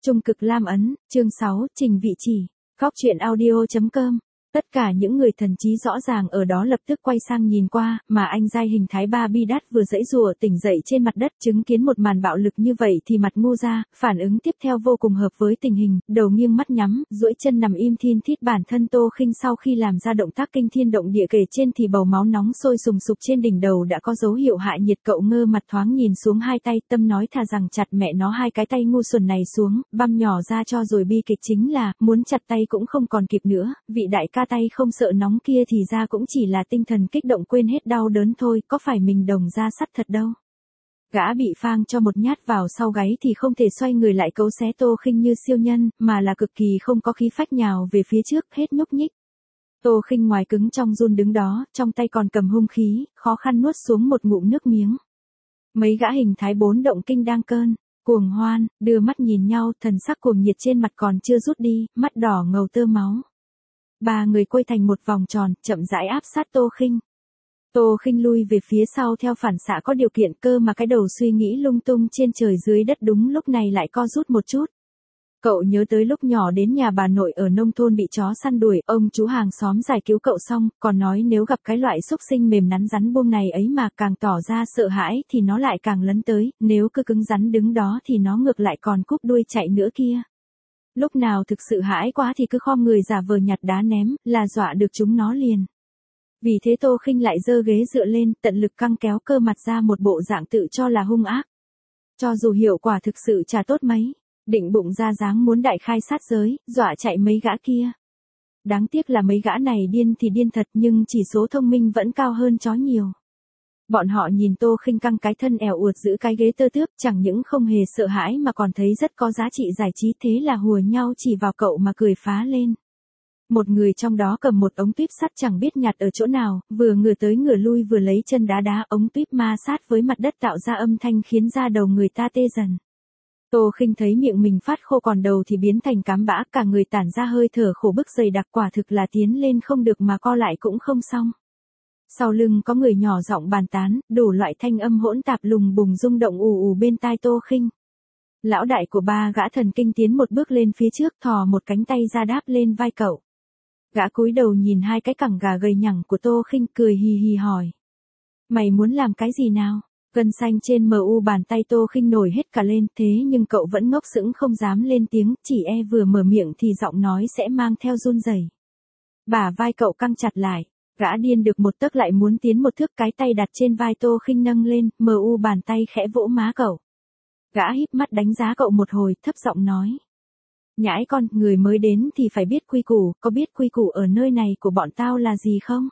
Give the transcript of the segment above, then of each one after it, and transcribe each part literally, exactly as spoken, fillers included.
Trung cực lam ấn, chương sáu, trình vị chỉ, góc truyện audio.com. Tất cả những người thần trí rõ ràng ở đó lập tức quay sang nhìn qua, mà anh giai hình thái ba bi đát vừa giãy giụa tỉnh dậy trên mặt đất chứng kiến một màn bạo lực như vậy thì mặt ngu ra, phản ứng tiếp theo vô cùng hợp với tình hình, đầu nghiêng mắt nhắm, duỗi chân nằm im thin thít. Bản thân Tô Khinh sau khi làm ra động tác kinh thiên động địa kể trên thì bầu máu nóng sôi sùng sục trên đỉnh đầu đã có dấu hiệu hạ nhiệt. Cậu ngơ mặt thoáng nhìn xuống hai tay, tâm nói thà rằng chặt mẹ nó hai cái tay ngu xuẩn này xuống, băm nhỏ ra cho rồi. Bi kịch chính là, muốn chặt tay cũng không còn kịp nữa, vị đại ca tay không sợ nóng kia thì ra cũng chỉ là tinh thần kích động quên hết đau đớn thôi, có phải mình đồng ra sắt thật đâu. Gã bị phang cho một nhát vào sau gáy thì không thể xoay người lại cấu xé Tô Khinh như siêu nhân, mà là cực kỳ không có khí phách nhào về phía trước, hết nhúc nhích. Tô Khinh ngoài cứng trong run đứng đó, trong tay còn cầm hung khí, khó khăn nuốt xuống một ngụm nước miếng. Mấy gã hình thái bốn động kinh đang cơn cuồng hoan, đưa mắt nhìn nhau, thần sắc cuồng nhiệt trên mặt còn chưa rút đi, mắt đỏ ngầu tơ máu. Ba người quay thành một vòng tròn, chậm rãi áp sát Tô Khinh. Tô Khinh lui về phía sau theo phản xạ có điều kiện, cơ mà cái đầu suy nghĩ lung tung trên trời dưới đất đúng lúc này lại co rút một chút. Cậu nhớ tới lúc nhỏ đến nhà bà nội ở nông thôn bị chó săn đuổi, ông chú hàng xóm giải cứu cậu xong, còn nói nếu gặp cái loại xúc sinh mềm nắn rắn buông này ấy mà càng tỏ ra sợ hãi thì nó lại càng lấn tới, nếu cứ cứng rắn đứng đó thì nó ngược lại còn cúp đuôi chạy nữa kia. Lúc nào thực sự hãi quá thì cứ khom người giả vờ nhặt đá ném, là dọa được chúng nó liền. Vì thế Tô Khinh lại giơ ghế dựa lên, tận lực căng kéo cơ mặt ra một bộ dạng tự cho là hung ác. Cho dù hiệu quả thực sự chả tốt mấy, định bụng ra dáng muốn đại khai sát giới, dọa chạy mấy gã kia. Đáng tiếc là mấy gã này điên thì điên thật nhưng chỉ số thông minh vẫn cao hơn chó nhiều. Bọn họ nhìn Tô Khinh căng cái thân ẻo uột giữ cái ghế tơ tướp, chẳng những không hề sợ hãi mà còn thấy rất có giá trị giải trí, thế là hùa nhau chỉ vào cậu mà cười phá lên. Một người trong đó cầm một ống tuyếp sắt chẳng biết nhặt ở chỗ nào, vừa ngửa tới ngửa lui vừa lấy chân đá đá ống tuyếp ma sát với mặt đất tạo ra âm thanh khiến da đầu người ta tê dần. Tô Khinh thấy miệng mình phát khô còn đầu thì biến thành cám bã, cả người tản ra hơi thở khổ bức dày đặc, quả thực là tiến lên không được mà co lại cũng không xong. Sau lưng có người nhỏ giọng bàn tán, đủ loại thanh âm hỗn tạp lùng bùng rung động ù ù bên tai Tô Khinh. Lão đại của ba gã thần kinh tiến một bước lên phía trước, thò một cánh tay ra đáp lên vai cậu. Gã cúi đầu nhìn hai cái cẳng gà gầy nhẳng của Tô Khinh, cười hì hì hỏi: "Mày muốn làm cái gì nào?" Gân xanh trên mờ u bàn tay Tô Khinh nổi hết cả lên, thế nhưng cậu vẫn ngốc sững không dám lên tiếng, chỉ e vừa mở miệng thì giọng nói sẽ mang theo run rẩy. Bả vai cậu căng chặt lại. Gã điên được một tấc lại muốn tiến một thước, cái tay đặt trên vai Tô Khinh nâng lên, mờ u bàn tay khẽ vỗ má cậu. Gã híp mắt đánh giá cậu một hồi, thấp giọng nói: "Nhãi con, người mới đến thì phải biết quy củ, có biết quy củ ở nơi này của bọn tao là gì không?"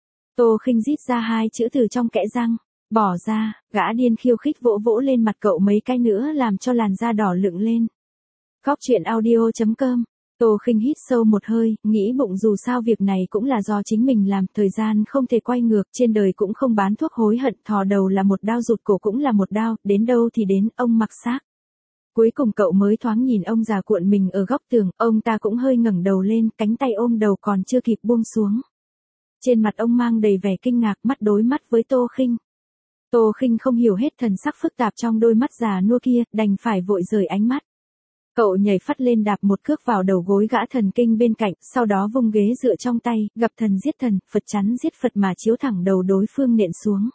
Tô Khinh rít ra hai chữ từ trong kẽ răng: "Bỏ ra." Gã điên khiêu khích vỗ vỗ lên mặt cậu mấy cái nữa làm cho làn da đỏ lựng lên. Góc truyện audio.com. Tô Khinh hít sâu một hơi, nghĩ bụng dù sao việc này cũng là do chính mình làm, thời gian không thể quay ngược, trên đời cũng không bán thuốc hối hận, thò đầu là một đao rụt cổ cũng là một đao, đến đâu thì đến, ông mặc xác. Cuối cùng cậu mới thoáng nhìn ông già cuộn mình ở góc tường, ông ta cũng hơi ngẩng đầu lên, cánh tay ôm đầu còn chưa kịp buông xuống. Trên mặt ông mang đầy vẻ kinh ngạc, mắt đối mắt với Tô Khinh. Tô Khinh không hiểu hết thần sắc phức tạp trong đôi mắt già nua kia, đành phải vội rời ánh mắt. Cậu nhảy phắt lên đạp một cước vào đầu gối gã thần kinh bên cạnh, sau đó vung ghế dựa trong tay, gặp thần giết thần, Phật chắn giết Phật mà chiếu thẳng đầu đối phương nện xuống.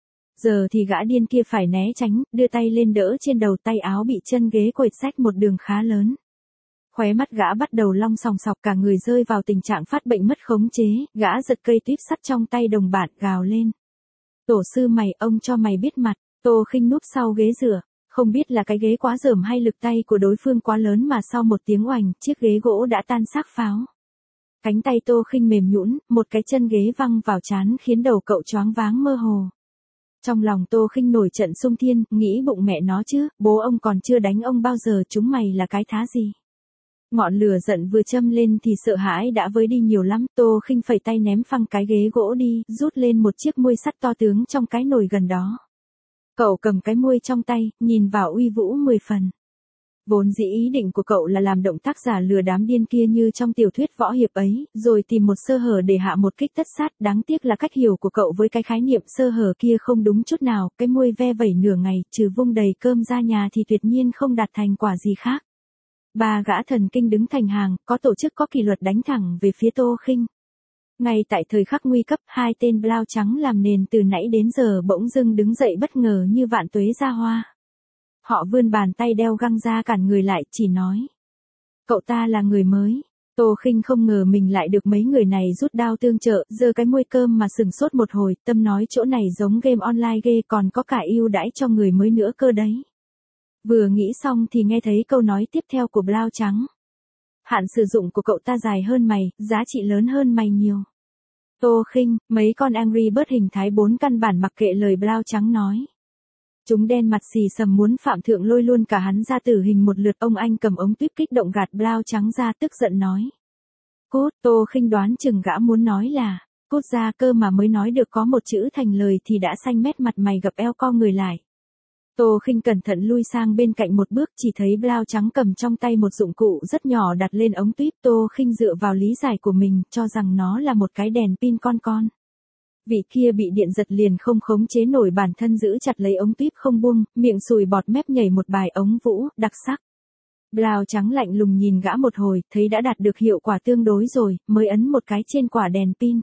Giờ thì gã điên kia phải né tránh, đưa tay lên đỡ trên đầu, tay áo bị chân ghế quệt rách một đường khá lớn. Khóe mắt gã bắt đầu long sòng sọc, cả người rơi vào tình trạng phát bệnh mất khống chế, gã giật cây tuyếp sắt trong tay đồng bạn, gào lên: "Tổ sư mày, ông cho mày biết mặt." Tô Khinh núp sau ghế dựa. Không biết là cái ghế quá dởm hay lực tay của đối phương quá lớn mà sau một tiếng oành, chiếc ghế gỗ đã tan xác pháo. Cánh tay Tô Khinh mềm nhũn, một cái chân ghế văng vào trán khiến đầu cậu choáng váng mơ hồ. Trong lòng Tô Khinh nổi trận xung thiên, nghĩ bụng mẹ nó chứ, bố ông còn chưa đánh ông bao giờ, chúng mày là cái thá gì. Ngọn lửa giận vừa châm lên thì sợ hãi đã vơi đi nhiều lắm, Tô Khinh phẩy tay ném phăng cái ghế gỗ đi, rút lên một chiếc muôi sắt to tướng trong cái nồi gần đó. Cậu cầm cái muôi trong tay, nhìn vào uy vũ mười phần. Vốn dĩ ý định của cậu là làm động tác giả lừa đám điên kia như trong tiểu thuyết võ hiệp ấy, rồi tìm một sơ hở để hạ một kích tất sát, đáng tiếc là cách hiểu của cậu với cái khái niệm sơ hở kia không đúng chút nào, cái muôi ve vẩy nửa ngày, trừ vung đầy cơm ra nhà thì tuyệt nhiên không đạt thành quả gì khác. Ba gã thần kinh đứng thành hàng, có tổ chức có kỷ luật đánh thẳng về phía Tô Khinh. Ngay tại thời khắc nguy cấp, hai tên blau trắng làm nền từ nãy đến giờ bỗng dưng đứng dậy bất ngờ như vạn tuế ra hoa. Họ vươn bàn tay đeo găng ra cản người lại, chỉ nói. Cậu ta là người mới. Tô Khinh không ngờ mình lại được mấy người này rút đao tương trợ, giơ cái môi cơm mà sừng sốt một hồi, tâm nói chỗ này giống game online ghê, còn có cả ưu đãi cho người mới nữa cơ đấy. Vừa nghĩ xong thì nghe thấy câu nói tiếp theo của blau trắng. Hạn sử dụng của cậu ta dài hơn mày, giá trị lớn hơn mày nhiều. Tô Khinh, mấy con Angry Bird hình thái bốn căn bản mặc kệ lời blau trắng nói. Chúng đen mặt xì sầm muốn Phạm Thượng lôi luôn cả hắn ra tử hình một lượt. Ông anh cầm ống tuyếp kích động gạt blau trắng ra, tức giận nói. Cút. Tô Khinh đoán chừng gã muốn nói là, cút ra, cơ mà mới nói được có một chữ thành lời thì đã xanh mét mặt mày gập eo co người lại. Tô Khinh cẩn thận lui sang bên cạnh một bước, chỉ thấy blau trắng cầm trong tay một dụng cụ rất nhỏ đặt lên ống tuyếp. Tô Khinh dựa vào lý giải của mình, cho rằng nó là một cái đèn pin con con. Vị kia bị điện giật liền không khống chế nổi bản thân, giữ chặt lấy ống tuyếp không buông, miệng sùi bọt mép nhảy một bài ống vũ, đặc sắc. Blau trắng lạnh lùng nhìn gã một hồi, thấy đã đạt được hiệu quả tương đối rồi, mới ấn một cái trên quả đèn pin.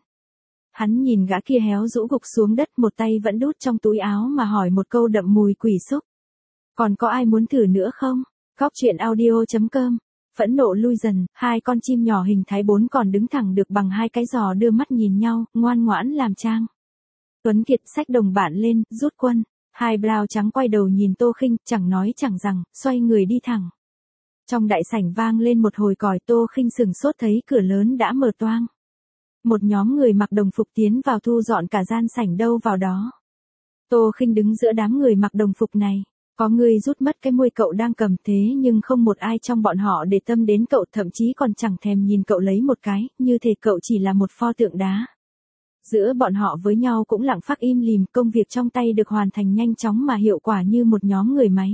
Hắn nhìn gã kia héo rũ gục xuống đất, một tay vẫn đút trong túi áo mà hỏi một câu đậm mùi quỷ xúc. Còn có ai muốn thử nữa không? Góc truyện audio chấm com. Phẫn nộ lui dần, hai con chim nhỏ hình thái bốn còn đứng thẳng được bằng hai cái giò đưa mắt nhìn nhau, ngoan ngoãn làm trang. Tuấn Kiệt xách đồng bạn lên, rút quân. Hai blau trắng quay đầu nhìn Tô Khinh, chẳng nói chẳng rằng, xoay người đi thẳng. Trong đại sảnh vang lên một hồi còi. Tô Khinh sừng sốt thấy cửa lớn đã mở toang. Một nhóm người mặc đồng phục tiến vào thu dọn cả gian sảnh đâu vào đó. Tô Khinh đứng giữa đám người mặc đồng phục này. Có người rút mất cái môi cậu đang cầm, thế nhưng không một ai trong bọn họ để tâm đến cậu, thậm chí còn chẳng thèm nhìn cậu lấy một cái, như thể cậu chỉ là một pho tượng đá. Giữa bọn họ với nhau cũng lặng phắc im lìm, công việc trong tay được hoàn thành nhanh chóng mà hiệu quả như một nhóm người máy.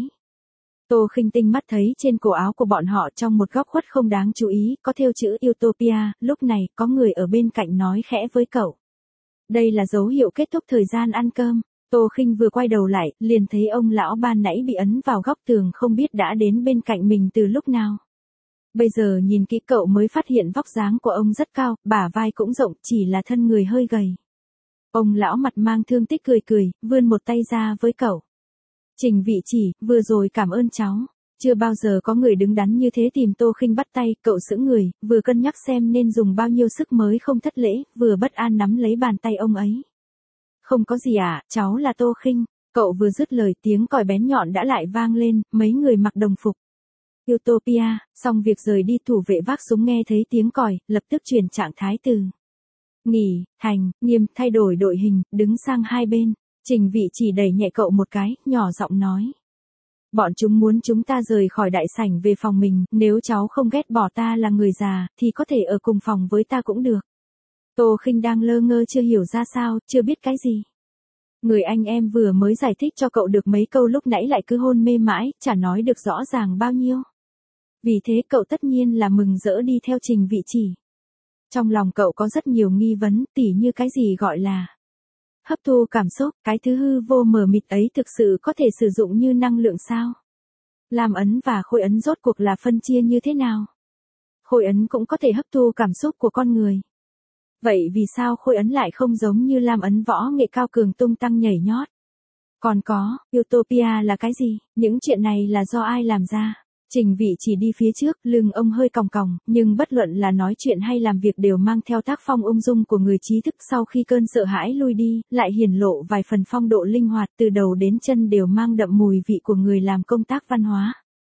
Tô Khinh tinh mắt thấy trên cổ áo của bọn họ trong một góc khuất không đáng chú ý, có thêu chữ Utopia. Lúc này, có người ở bên cạnh nói khẽ với cậu. Đây là dấu hiệu kết thúc thời gian ăn cơm. Tô Khinh vừa quay đầu lại, liền thấy ông lão ban nãy bị ấn vào góc tường không biết đã đến bên cạnh mình từ lúc nào. Bây giờ nhìn kỹ cậu mới phát hiện vóc dáng của ông rất cao, bả vai cũng rộng, chỉ là thân người hơi gầy. Ông lão mặt mang thương tích cười cười, vươn một tay ra với cậu. Trình Vị Chỉ, vừa rồi cảm ơn cháu. Chưa bao giờ có người đứng đắn như thế tìm Tô Khinh bắt tay, cậu sững người, vừa cân nhắc xem nên dùng bao nhiêu sức mới không thất lễ, vừa bất an nắm lấy bàn tay ông ấy. Không có gì à, cháu là Tô Khinh. Cậu vừa dứt lời, tiếng còi bén nhọn đã lại vang lên, mấy người mặc đồng phục Utopia, xong việc rời đi. Thủ vệ vác súng nghe thấy tiếng còi, lập tức chuyển trạng thái từ nghỉ, thành, nghiêm, thay đổi đội hình, đứng sang hai bên. Trình Vị Chỉ đẩy nhẹ cậu một cái, nhỏ giọng nói. Bọn chúng muốn chúng ta rời khỏi đại sảnh về phòng mình, nếu cháu không ghét bỏ ta là người già, thì có thể ở cùng phòng với ta cũng được. Tô Khinh đang lơ ngơ chưa hiểu ra sao, chưa biết cái gì. Người anh em vừa mới giải thích cho cậu được mấy câu lúc nãy lại cứ hôn mê mãi, chả nói được rõ ràng bao nhiêu. Vì thế cậu tất nhiên là mừng rỡ đi theo Trình Vị Chỉ. Trong lòng cậu có rất nhiều nghi vấn, tỉ như cái gì gọi là hấp thu cảm xúc, cái thứ hư vô mờ mịt ấy thực sự có thể sử dụng như năng lượng sao? Lam ấn và khôi ấn rốt cuộc là phân chia như thế nào? Khôi ấn cũng có thể hấp thu cảm xúc của con người. Vậy vì sao khôi ấn lại không giống như lam ấn võ nghệ cao cường tung tăng nhảy nhót? Còn có, Utopia là cái gì? Những chuyện này là do ai làm ra? Trình Vị Chỉ đi phía trước, lưng ông hơi còng còng, nhưng bất luận là nói chuyện hay làm việc đều mang theo tác phong ung dung của người trí thức. Sau khi cơn sợ hãi lui đi, lại hiển lộ vài phần phong độ linh hoạt, từ đầu đến chân đều mang đậm mùi vị của người làm công tác văn hóa.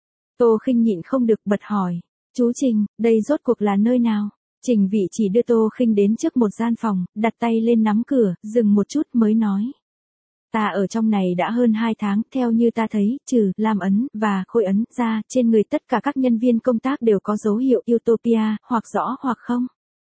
Tô Khinh nhịn không được bật hỏi, chú Trình, đây rốt cuộc là nơi nào? Trình Vị Chỉ đưa Tô Khinh đến trước một gian phòng, đặt tay lên nắm cửa, dừng một chút mới nói. Ta ở trong này đã hơn hai tháng, theo như ta thấy, trừ lam ấn và khôi ấn ra, trên người tất cả các nhân viên công tác đều có dấu hiệu Utopia, hoặc rõ hoặc không.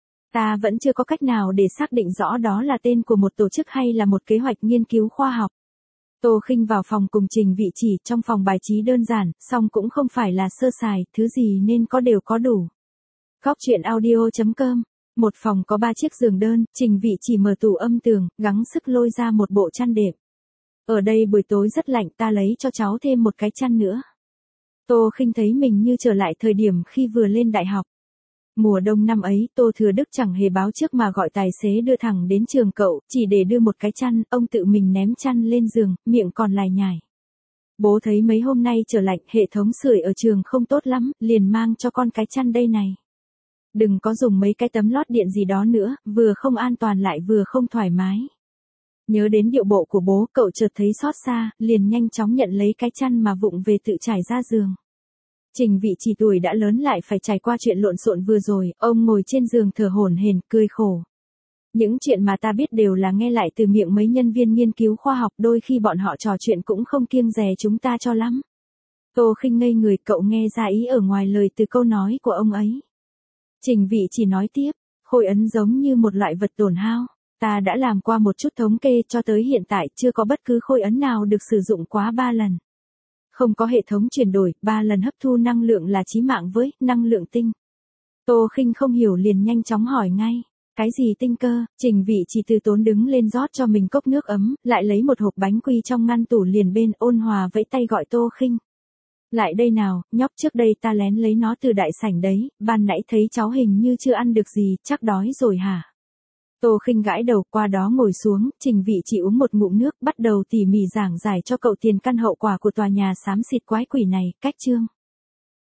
Ta vẫn chưa có cách nào để xác định rõ đó là tên của một tổ chức hay là một kế hoạch nghiên cứu khoa học. Tô Khinh vào phòng cùng Trình Vị Chỉ, trong phòng bài trí đơn giản, song cũng không phải là sơ sài, thứ gì nên có đều có đủ. Góc truyện audio chấm com. Một phòng có ba chiếc giường đơn, Trình Vị Chỉ mở tủ âm tường, gắng sức lôi ra một bộ chăn đệm. Ở đây buổi tối rất lạnh, ta lấy cho cháu thêm một cái chăn nữa. Tô Khinh thấy mình như trở lại thời điểm khi vừa lên đại học. Mùa đông năm ấy, Tô Thừa Đức chẳng hề báo trước mà gọi tài xế đưa thẳng đến trường cậu, chỉ để đưa một cái chăn, ông tự mình ném chăn lên giường, miệng còn lải nhải. Bố thấy mấy hôm nay trở lạnh, hệ thống sưởi ở trường không tốt lắm, liền mang cho con cái chăn đây này. Đừng có dùng mấy cái tấm lót điện gì đó nữa, vừa không an toàn lại vừa không thoải mái. Nhớ đến điệu bộ của bố, cậu chợt thấy xót xa, liền nhanh chóng nhận lấy cái chăn mà vụng về tự trải ra giường. Trình Vị Chỉ tuổi đã lớn lại phải trải qua chuyện lộn xộn vừa rồi, ông ngồi trên giường thở hổn hển, cười khổ. Những chuyện mà ta biết đều là nghe lại từ miệng mấy nhân viên nghiên cứu khoa học, đôi khi bọn họ trò chuyện cũng không kiêng dè chúng ta cho lắm. Tô Khinh ngây người, cậu nghe ra ý ở ngoài lời từ câu nói của ông ấy. Trình Vị Chỉ nói tiếp, khối ấn giống như một loại vật tổn hao. Ta đã làm qua một chút thống kê, cho tới hiện tại chưa có bất cứ khối ấn nào được sử dụng quá ba lần. Không có hệ thống chuyển đổi, ba lần hấp thu năng lượng là chí mạng với năng lượng tinh. Tô Khinh không hiểu liền nhanh chóng hỏi ngay. Cái gì tinh cơ? Trình Vị Chỉ từ tốn đứng lên rót cho mình cốc nước ấm, lại lấy một hộp bánh quy trong ngăn tủ liền bên, ôn hòa vẫy tay gọi Tô Khinh. Lại đây nào, nhóc, trước đây ta lén lấy nó từ đại sảnh đấy, ban nãy thấy cháu hình như chưa ăn được gì, chắc đói rồi hả? Tô Khinh gãi đầu, qua đó ngồi xuống, Trình Vị Chỉ uống một ngụm nước, bắt đầu tỉ mỉ giảng giải cho cậu tiền căn hậu quả của tòa nhà xám xịt quái quỷ này, cách chương.